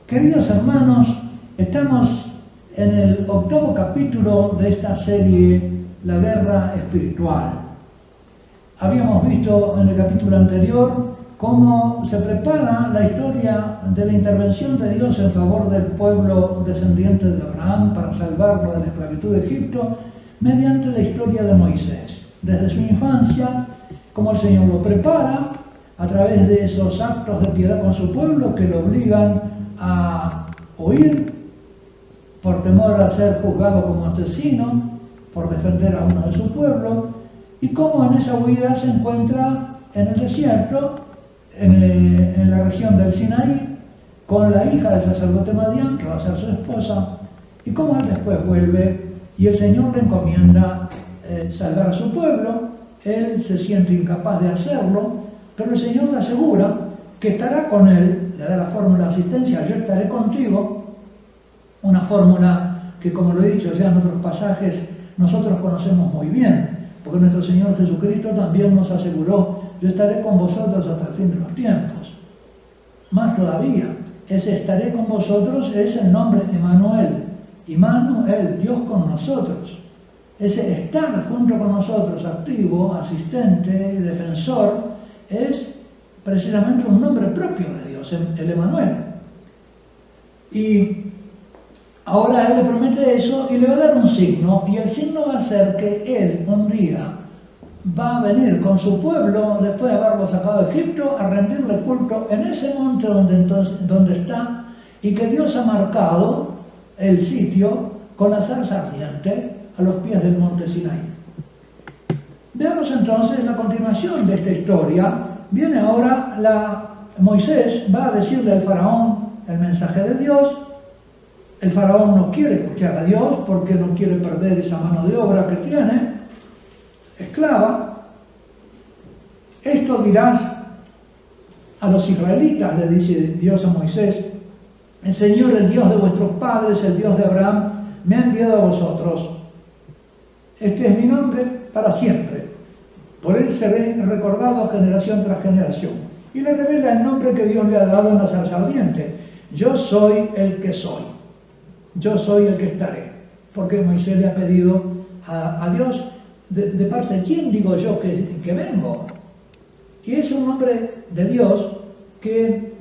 Queridos hermanos, estamos en el 8º capítulo de esta serie, La Guerra Espiritual. Habíamos visto en el capítulo anterior cómo se prepara la historia de la intervención de Dios en favor del pueblo descendiente de Abraham para salvarlo de la esclavitud de Egipto mediante la historia de Moisés. Desde su infancia, cómo el Señor lo prepara a través de esos actos de piedad con su pueblo que lo obligan a huir por temor a ser juzgado como asesino, por defender a uno de su pueblo, y cómo en esa huida se encuentra en el desierto, en la región del Sinaí, con la hija del sacerdote Madián, que va a ser su esposa, y cómo él después vuelve y el Señor le encomienda salvar a su pueblo. Él se siente incapaz de hacerlo, pero el Señor le asegura que estará con él, le da la fórmula de asistencia, yo estaré contigo, una fórmula que, como lo he dicho ya en otros pasajes, nosotros conocemos muy bien, porque nuestro Señor Jesucristo también nos aseguró, yo estaré con vosotros hasta el fin de los tiempos. Más todavía, ese estaré con vosotros es el nombre Emmanuel, Immanuel, Dios con nosotros. Ese estar junto con nosotros, activo, asistente, defensor, es precisamente un nombre propio de Dios, el Emmanuel. Y ahora Él le promete eso y le va a dar un signo, y el signo va a ser que Él un día va a venir con su pueblo, después de haberlo sacado de Egipto, a rendirle culto en ese monte donde está, y que Dios ha marcado el sitio con la zarza ardiente a los pies del monte Sinaí. Veamos entonces la continuación de esta historia. Viene ahora Moisés va a decirle al faraón el mensaje de Dios. El faraón no quiere escuchar a Dios porque no quiere perder esa mano de obra que tiene, esclava. Esto dirás a los israelitas, le dice Dios a Moisés: el Señor, el Dios de vuestros padres, el Dios de Abraham, me ha enviado a vosotros. Este es mi nombre para siempre. Por él seré recordado generación tras generación. Y le revela el nombre que Dios le ha dado en la zarza ardiente. Yo soy el que soy. Yo soy el que estaré. Porque Moisés le ha pedido a Dios, ¿de parte de quién digo yo que vengo? Y es un nombre de Dios que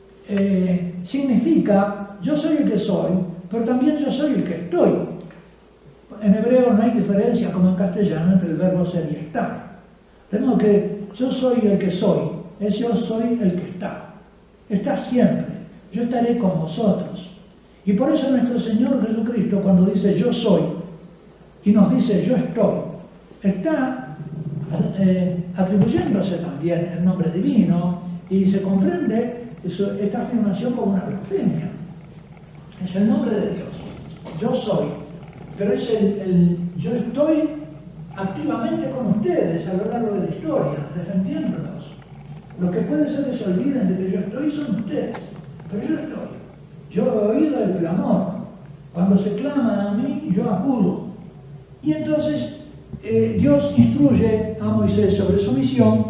significa yo soy el que soy, pero también yo soy el que estoy. En hebreo no hay diferencia, como en castellano, entre el verbo ser y estar. De modo que yo soy el que soy, es yo soy el que está. Está siempre, yo estaré con vosotros. Y por eso nuestro Señor Jesucristo, cuando dice yo soy, y nos dice yo estoy, está atribuyéndose también el nombre divino, y se comprende esta afirmación como una blasfemia. Es el nombre de Dios, yo soy, pero es el yo estoy activamente con ustedes a lo largo de la historia, defendiéndolos. Lo que puede ser que se olviden de que yo estoy son ustedes, pero yo estoy. Yo he oído el clamor. Cuando se clama a mí, yo acudo. Y entonces Dios instruye a Moisés sobre su misión.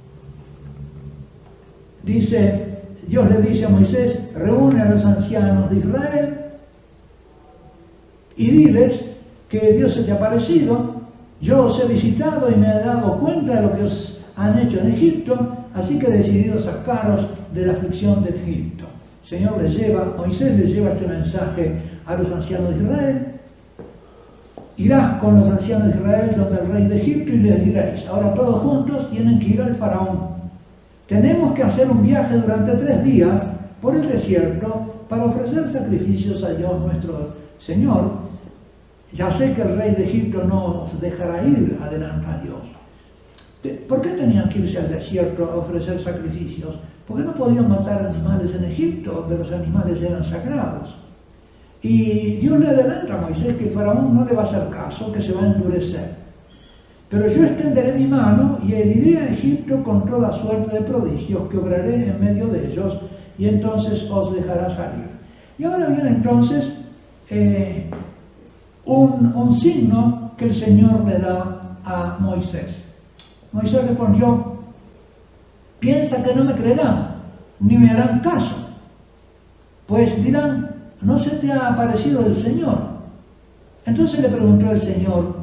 Dios le dice a Moisés: reúne a los ancianos de Israel y diles que Dios se te ha parecido, yo os he visitado y me he dado cuenta de lo que os han hecho en Egipto, así que he decidido sacaros de la aflicción de Egipto. Moisés le lleva este mensaje a los ancianos de Israel. Irás con los ancianos de Israel donde el rey de Egipto y les diréis: ahora todos juntos tienen que ir al faraón. Tenemos que hacer un viaje durante 3 días por el desierto para ofrecer sacrificios a Dios nuestro Señor. Ya sé que el rey de Egipto no os dejará ir adelante a Dios. ¿Por qué tenían que irse al desierto a ofrecer sacrificios? Porque no podían matar animales en Egipto, donde los animales eran sagrados. Y Dios le adelanta a Moisés que el faraón no le va a hacer caso, que se va a endurecer. Pero yo extenderé mi mano y heriré a Egipto con toda suerte de prodigios que obraré en medio de ellos, y entonces os dejará salir. Y ahora viene entonces un signo que el Señor le da a Moisés. Moisés respondió: piensa que no me creerán, ni me harán caso. pues dirán, ¿no se te ha aparecido el Señor? Entonces le preguntó el Señor,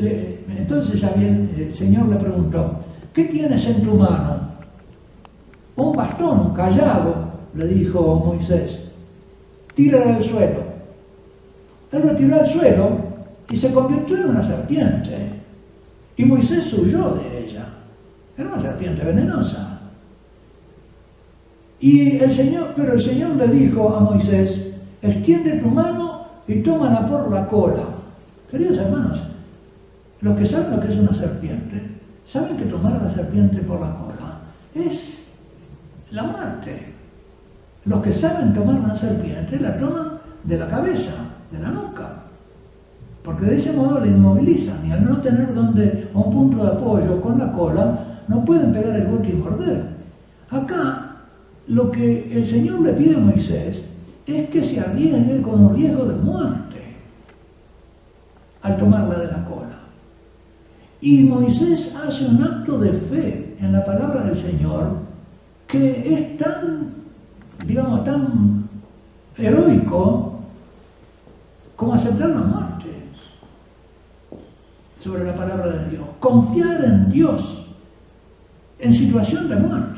el Señor le preguntó, ¿qué tienes en tu mano? Un bastón, un cayado, le dijo Moisés, tíralo al suelo. Él lo tiró al suelo y se convirtió en una serpiente. Y Moisés huyó de ella. Era una serpiente venenosa. Pero el Señor le dijo a Moisés, extiende tu mano y tómala por la cola. Queridos hermanos, los que saben lo que es una serpiente, saben que tomar a la serpiente por la cola es la muerte. Los que saben tomar una serpiente la toman de la cabeza, de la nuca, porque de ese modo la inmovilizan y al no tener un punto de apoyo con la cola, no pueden pegar el bote y morder. Acá, lo que el Señor le pide a Moisés es que se arriesgue con un riesgo de muerte al tomarla de la cola. Y Moisés hace un acto de fe en la palabra del Señor que es tan heroico como aceptar la muerte sobre la palabra de Dios. Confiar en Dios en situación de muerte.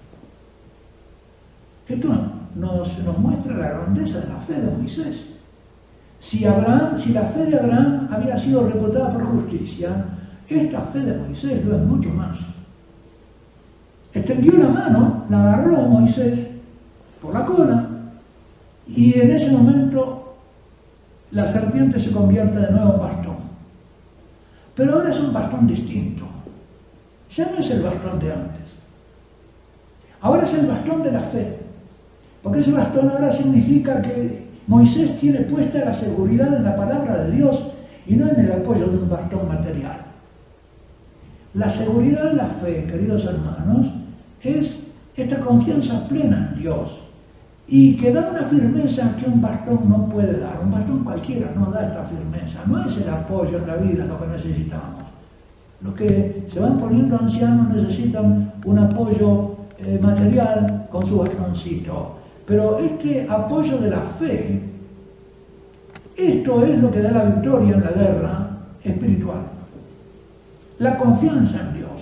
Esto nos muestra la grandeza de la fe de Moisés. Si la fe de Abraham había sido reputada por justicia, esta fe de Moisés lo es mucho más. Extendió la mano, la agarró Moisés por la cola, y en ese momento la serpiente se convierte de nuevo en bastón. Pero ahora es un bastón distinto. Ya no es el bastón de antes. Ahora es el bastón de la fe. Porque ese bastón ahora significa que Moisés tiene puesta la seguridad en la palabra de Dios y no en el apoyo de un bastón material. La seguridad de la fe, queridos hermanos, es esta confianza plena en Dios y que da una firmeza que un bastón no puede dar. Un bastón cualquiera no da esta firmeza. No es el apoyo en la vida lo que necesitamos. Los que se van poniendo ancianos necesitan un apoyo material con su bastoncito. Pero este apoyo de la fe, esto es lo que da la victoria en la guerra espiritual. La confianza en Dios.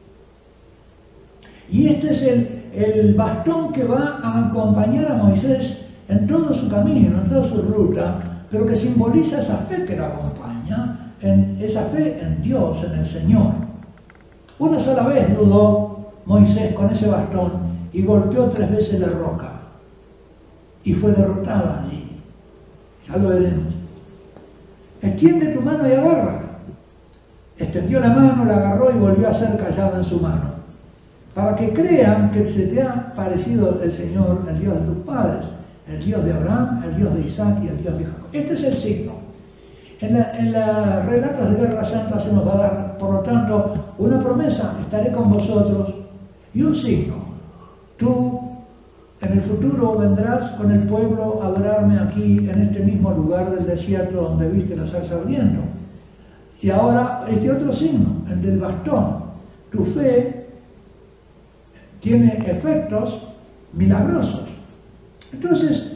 Y este es el bastón que va a acompañar a Moisés en todo su camino, en toda su ruta, pero que simboliza esa fe que lo acompaña, esa fe en Dios, en el Señor. Una sola vez dudó Moisés con ese bastón y golpeó 3 veces la roca. Y fue derrotada allí. Ya lo veremos. Extiende tu mano y agarra. Extendió la mano, la agarró y volvió a ser callado en su mano. Para que crean que se te ha parecido el Señor, el Dios de tus padres, el Dios de Abraham, el Dios de Isaac y el Dios de Jacob. Este es el signo. En los relatos de Guerra Santa se nos va a dar, por lo tanto, una promesa: estaré con vosotros, y un signo: tú en el futuro vendrás con el pueblo a adorarme aquí, en este mismo lugar del desierto donde viste la zarza ardiendo. Y ahora este otro signo, el del bastón. Tu fe tiene efectos milagrosos. Entonces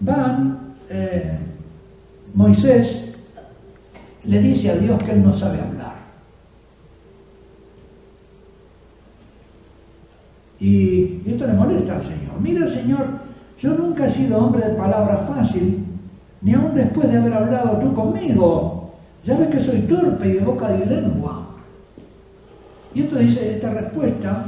Moisés le dice a Dios que él no sabe hablar. Y esto le molesta al Señor. Mira, Señor, yo nunca he sido hombre de palabra fácil, ni aun después de haber hablado tú conmigo. Ya ves que soy torpe y de boca de lengua. Y esto dice, esta respuesta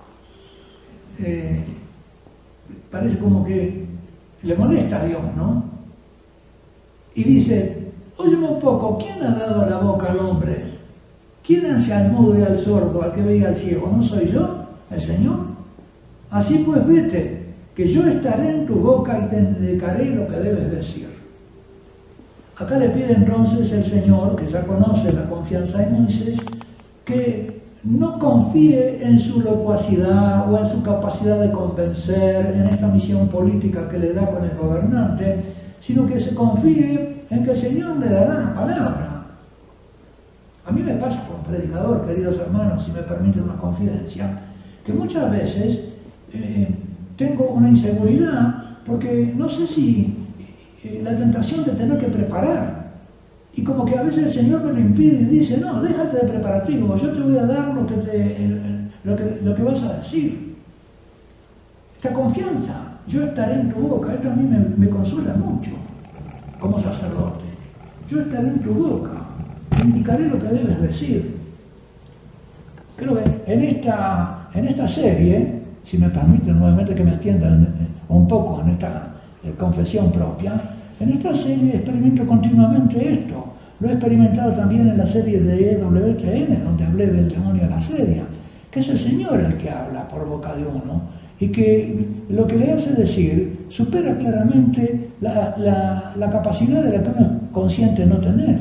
parece como que le molesta a Dios, ¿no? Y dice, óyeme un poco, ¿quién ha dado la boca al hombre? ¿Quién hace al mudo y al sordo, al que veía al ciego? ¿No soy yo, el Señor? Así pues vete, que yo estaré en tu boca y te indicaré lo que debes decir. Acá le pide entonces el Señor, que ya conoce la confianza de Moisés, que no confíe en su locuacidad o en su capacidad de convencer, en esta misión política que le da con el gobernante, sino que se confíe en que el Señor le dará la palabra. A mí me pasa como predicador, queridos hermanos, si me permiten una confidencia, que muchas veces tengo una inseguridad porque no sé si la tentación de tener que preparar. Y como que a veces el Señor me lo impide y dice, no, déjate de preparativo, yo te voy a dar lo que vas a decir. Esta confianza, yo estaré en tu boca, esto a mí me consuela mucho como sacerdote. Yo estaré en tu boca, te indicaré lo que debes decir. Creo que en esta serie, si me permiten nuevamente que me extiendan un poco en esta confesión propia, en esta serie experimento continuamente esto. Lo he experimentado también en la serie de EWTN, donde hablé del demonio de la sedia, que es el Señor el que habla por boca de uno, y que lo que le hace decir supera claramente la capacidad de la que uno es consciente de no tener.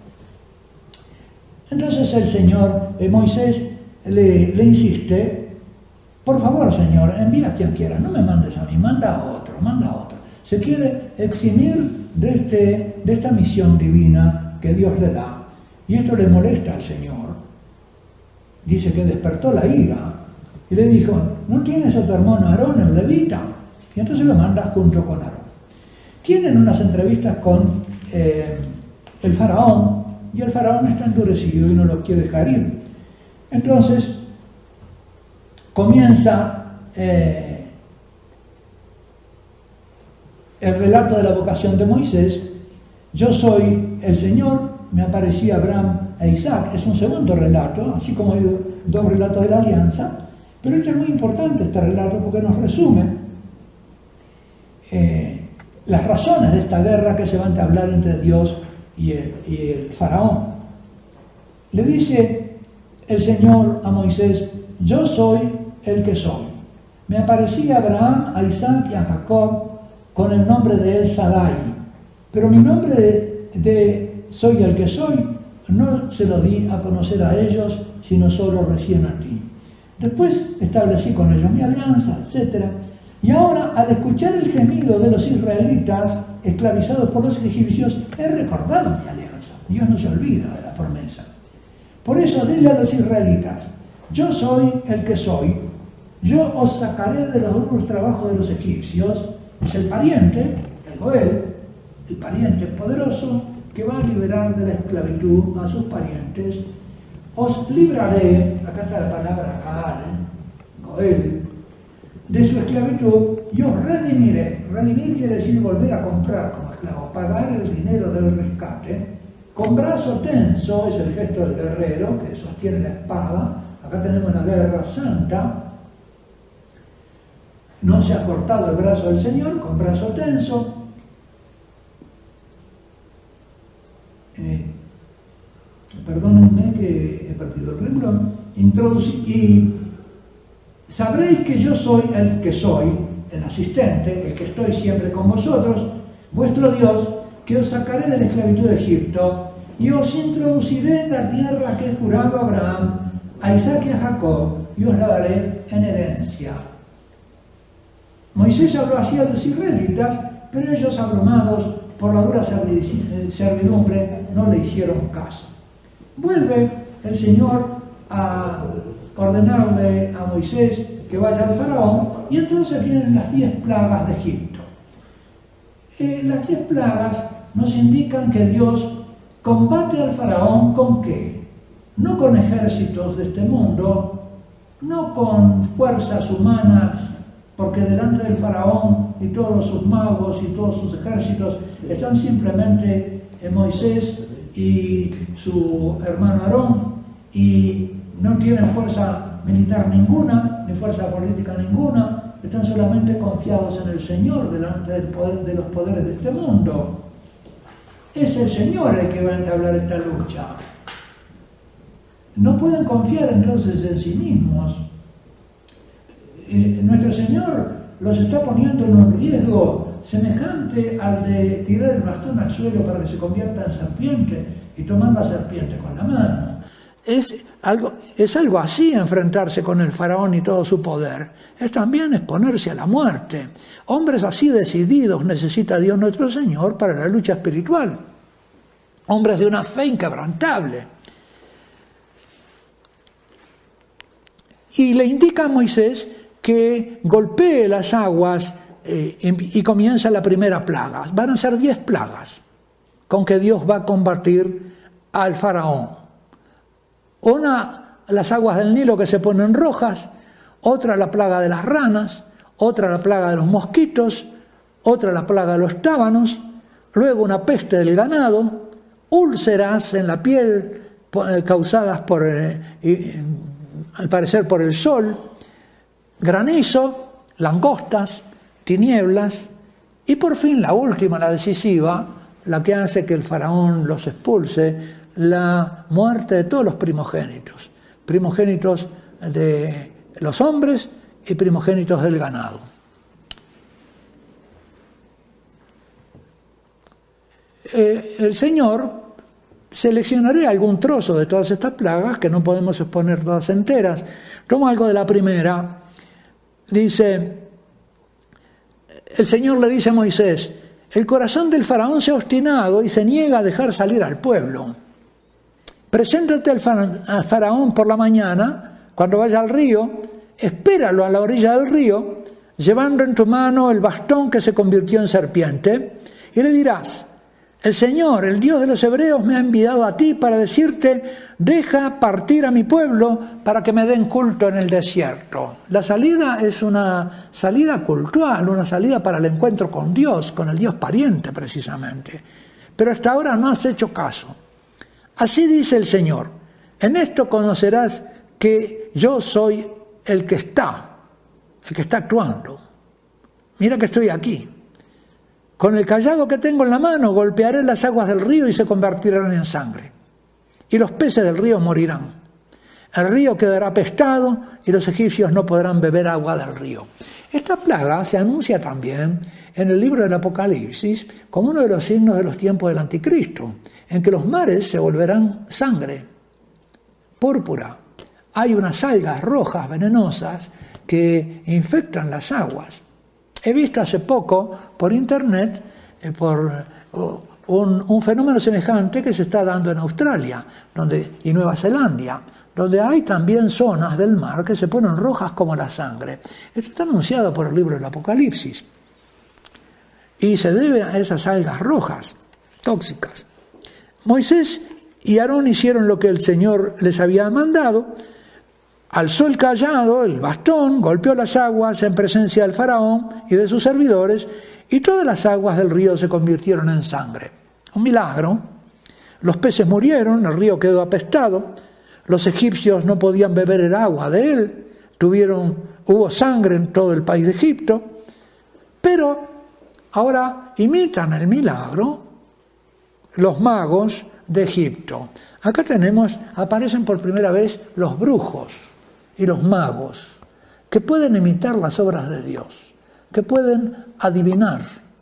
Entonces el Señor, Moisés, le insiste, por favor, Señor, envía a quien quiera, no me mandes a mí, manda a otro. Se quiere eximir de esta misión divina que Dios le da. Y esto le molesta al Señor. Dice que despertó la ira y le dijo, ¿no tienes a tu hermano Aarón, el levita? Y entonces lo manda junto con Aarón. Tienen unas entrevistas con el faraón, y el faraón está endurecido y no lo quiere dejar ir. Entonces comienza el relato de la vocación de Moisés. Yo soy el Señor, me aparecía Abraham e Isaac. Es un segundo relato, así como hay dos relatos de la alianza, pero este es muy importante, este relato, porque nos resume las razones de esta guerra que se va a entablar entre Dios y el faraón. Le dice el Señor a Moisés, yo soy el que soy. Me aparecía a Abraham, a Isaac y a Jacob con el nombre de El Shaddai, pero mi nombre de soy el que soy no se lo di a conocer a ellos, sino solo recién a ti. Después establecí con ellos mi alianza, etc. Y ahora, al escuchar el gemido de los israelitas esclavizados por los egipcios, he recordado mi alianza. Dios no se olvida de la promesa. Por eso dile a los israelitas, yo soy el que soy, yo os sacaré de los duros trabajos de los egipcios. Es el pariente, el Goel, el pariente poderoso que va a liberar de la esclavitud a sus parientes. Os libraré, acá está la palabra Gaal, Goel, de su esclavitud y os redimiré. Redimir quiere decir volver a comprar como esclavo, pagar el dinero del rescate. Con brazo tenso, es el gesto del guerrero que sostiene la espada. Acá tenemos una guerra santa. No se ha cortado el brazo del Señor, con brazo tenso. Perdónenme que he perdido el renglón. Y sabréis que yo soy el que soy, el asistente, el que estoy siempre con vosotros, vuestro Dios, que os sacaré de la esclavitud de Egipto y os introduciré en la tierra que he jurado a Abraham, a Isaac y a Jacob, y os la daré en herencia. Moisés habló así a los israelitas, pero ellos, abrumados por la dura servidumbre, no le hicieron caso. Vuelve el Señor a ordenarle a Moisés que vaya al faraón, y entonces vienen las 10 plagas de Egipto. Las 10 plagas nos indican que Dios combate al faraón ¿con qué? No con ejércitos de este mundo, no con fuerzas humanas, porque delante del faraón y todos sus magos y todos sus ejércitos están simplemente Moisés y su hermano Aarón, y no tienen fuerza militar ninguna, ni fuerza política ninguna, están solamente confiados en el Señor delante de los poderes de este mundo. Es el Señor el que va a entablar esta lucha. No pueden confiar entonces en sí mismos. Nuestro Señor los está poniendo en un riesgo semejante al de tirar el bastón al suelo para que se convierta en serpiente y tomar la serpiente con la mano. Es algo así enfrentarse con el faraón y todo su poder. Es también exponerse a la muerte. Hombres así decididos necesita Dios nuestro Señor para la lucha espiritual. Hombres de una fe inquebrantable. Y le indica a Moisés que golpee las aguas y comienza la primera plaga. Van a ser 10 plagas con que Dios va a combatir al faraón. Una, las aguas del Nilo que se ponen rojas, otra la plaga de las ranas, otra la plaga de los mosquitos, otra la plaga de los tábanos, luego una peste del ganado, úlceras en la piel causadas por, al parecer por el sol, granizo, langostas, tinieblas y por fin la última, la decisiva, la que hace que el faraón los expulse, la muerte de todos los primogénitos de los hombres y primogénitos del ganado. El Señor seleccionaré algún trozo de todas estas plagas, que no podemos exponer todas enteras. Tomo algo de la primera. Dice, el Señor le dice a Moisés, el corazón del faraón se ha obstinado y se niega a dejar salir al pueblo. Preséntate al faraón por la mañana, cuando vaya al río, espéralo a la orilla del río, llevando en tu mano el bastón que se convirtió en serpiente, y le dirás, el Señor, el Dios de los hebreos, me ha enviado a ti para decirte, deja partir a mi pueblo para que me den culto en el desierto. La salida es una salida cultural, una salida para el encuentro con Dios, con el Dios pariente precisamente. Pero hasta ahora no has hecho caso. Así dice el Señor, en esto conocerás que yo soy el que está actuando. Mira que estoy aquí. Con el cayado que tengo en la mano golpearé las aguas del río y se convertirán en sangre. Y los peces del río morirán. El río quedará apestado y los egipcios no podrán beber agua del río. Esta plaga se anuncia también en el libro del Apocalipsis como uno de los signos de los tiempos del Anticristo, en que los mares se volverán sangre, púrpura. Hay unas algas rojas venenosas que infectan las aguas. He visto hace poco por internet un fenómeno semejante que se está dando en Australia y Nueva Zelanda, donde hay también zonas del mar que se ponen rojas como la sangre. Esto está anunciado por el libro del Apocalipsis. Y se debe a esas algas rojas, tóxicas. Moisés y Aarón hicieron lo que el Señor les había mandado. Alzó el cayado, el bastón, golpeó las aguas en presencia del faraón y de sus servidores, y todas las aguas del río se convirtieron en sangre. Un milagro. Los peces murieron, el río quedó apestado, los egipcios no podían beber el agua de él, hubo sangre en todo el país de Egipto, pero ahora imitan el milagro los magos de Egipto. Acá aparecen por primera vez los brujos y los magos, que pueden imitar las obras de Dios, que pueden adivinar,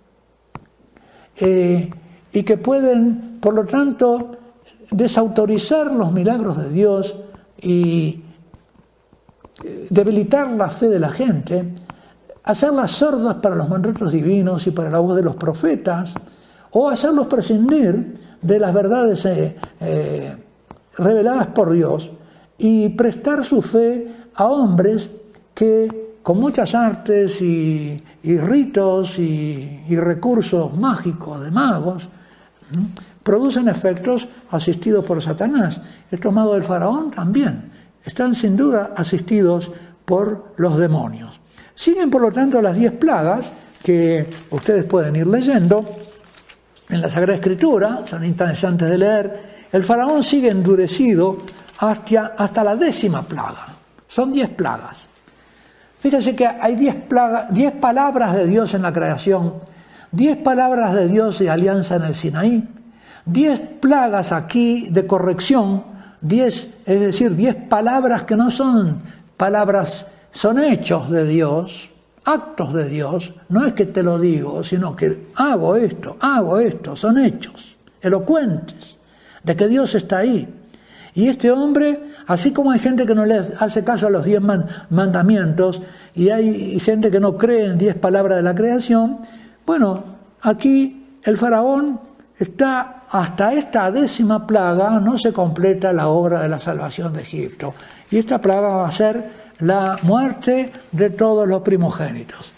y que pueden, por lo tanto, desautorizar los milagros de Dios y debilitar la fe de la gente, hacerlas sordas para los mandatos divinos y para la voz de los profetas, o hacerlos prescindir de las verdades reveladas por Dios y prestar su fe a hombres que con muchas artes y ritos y recursos mágicos de magos producen efectos asistidos por Satanás. Estos magos del faraón también están sin duda asistidos por los demonios. Siguen por lo tanto las 10 plagas que ustedes pueden ir leyendo en la Sagrada Escritura, son interesantes de leer. El faraón sigue endurecido hasta la 10ª plaga. Son 10 plagas. Fíjense que hay 10 palabras de Dios en la creación, 10 palabras de Dios de alianza en el Sinaí, 10 plagas aquí de corrección, 10 palabras que no son palabras, son hechos de Dios, actos de Dios. No es que te lo digo, sino que hago esto, son hechos elocuentes de que Dios está ahí. Y este hombre, así como hay gente que no le hace caso a los 10 mandamientos y hay gente que no cree en 10 palabras de la creación, bueno, aquí el faraón está hasta esta 10ª plaga, no se completa la obra de la salvación de Egipto. Y esta plaga va a ser la muerte de todos los primogénitos.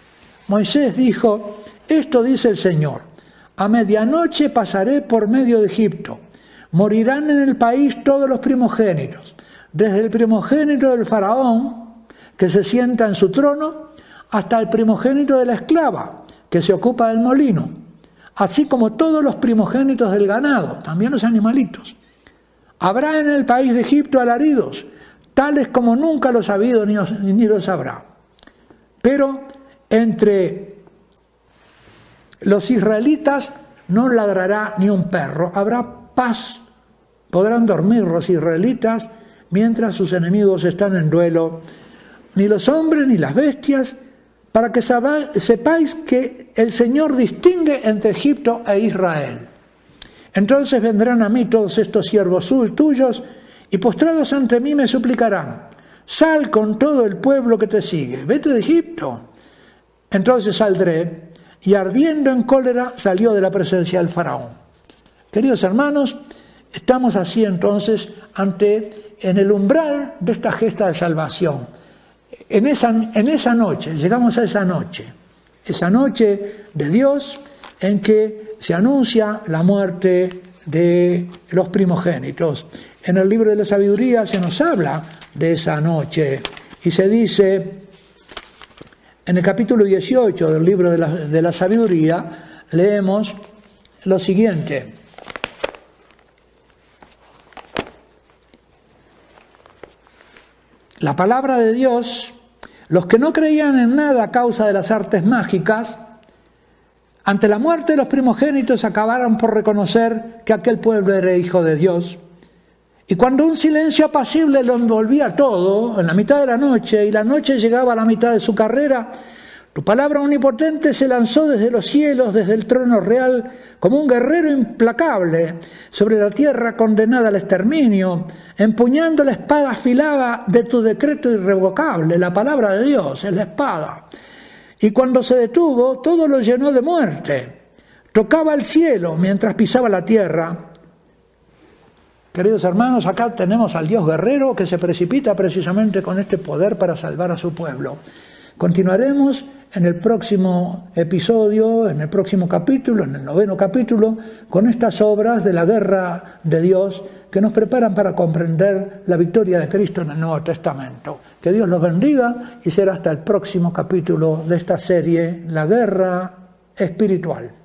Moisés dijo: esto dice el Señor, a medianoche pasaré por medio de Egipto, morirán en el país todos los primogénitos, desde el primogénito del faraón, que se sienta en su trono, hasta el primogénito de la esclava, que se ocupa del molino, así como todos los primogénitos del ganado, también los animalitos. Habrá en el país de Egipto alaridos, tales como nunca los ha habido ni los habrá. Pero entre los israelitas no ladrará ni un perro, habrá paz, podrán dormir los israelitas mientras sus enemigos están en duelo, ni los hombres ni las bestias, para que sepáis que el Señor distingue entre Egipto e Israel. Entonces vendrán a mí todos estos siervos tuyos, y postrados ante mí me suplicarán: sal con todo el pueblo que te sigue, vete de Egipto. Entonces saldré, y ardiendo en cólera salió de la presencia del faraón. Queridos hermanos, estamos así entonces en el umbral de esta gesta de salvación. En esa noche, llegamos a esa noche de Dios en que se anuncia la muerte de los primogénitos. En el libro de la sabiduría se nos habla de esa noche y se dice, en el capítulo 18 del libro de la sabiduría, leemos lo siguiente: la palabra de Dios, los que no creían en nada a causa de las artes mágicas, ante la muerte de los primogénitos acabaron por reconocer que aquel pueblo era hijo de Dios. Y cuando un silencio apacible lo envolvía todo, en la mitad de la noche, y la noche llegaba a la mitad de su carrera, tu palabra omnipotente se lanzó desde los cielos, desde el trono real, como un guerrero implacable sobre la tierra condenada al exterminio, empuñando la espada afilada de tu decreto irrevocable. La palabra de Dios es la espada. Y cuando se detuvo, todo lo llenó de muerte. Tocaba el cielo mientras pisaba la tierra. Queridos hermanos, acá tenemos al Dios guerrero que se precipita precisamente con este poder para salvar a su pueblo. Continuaremos en el próximo episodio, en el próximo capítulo, en el 9º capítulo, con estas obras de la guerra de Dios que nos preparan para comprender la victoria de Cristo en el Nuevo Testamento. Que Dios los bendiga y será hasta el próximo capítulo de esta serie, La Guerra Espiritual.